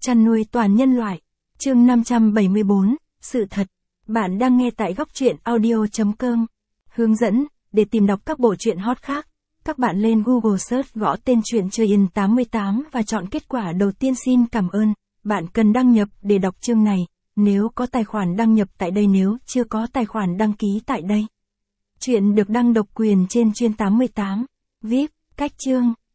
chăn nuôi toàn nhân loại. Chương 574, sự thật. Bạn đang nghe tại góc truyện audio.com. Hướng dẫn, để tìm đọc các bộ truyện hot khác, các bạn lên Google Search gõ tên truyện Chơi In 88 và chọn kết quả đầu tiên. Xin cảm ơn. Bạn cần đăng nhập để đọc chương này. Nếu có tài khoản đăng nhập tại đây, nếu chưa có tài khoản đăng ký tại đây. Chuyện được đăng độc quyền trên Chuyên 88. VIP, cách chương.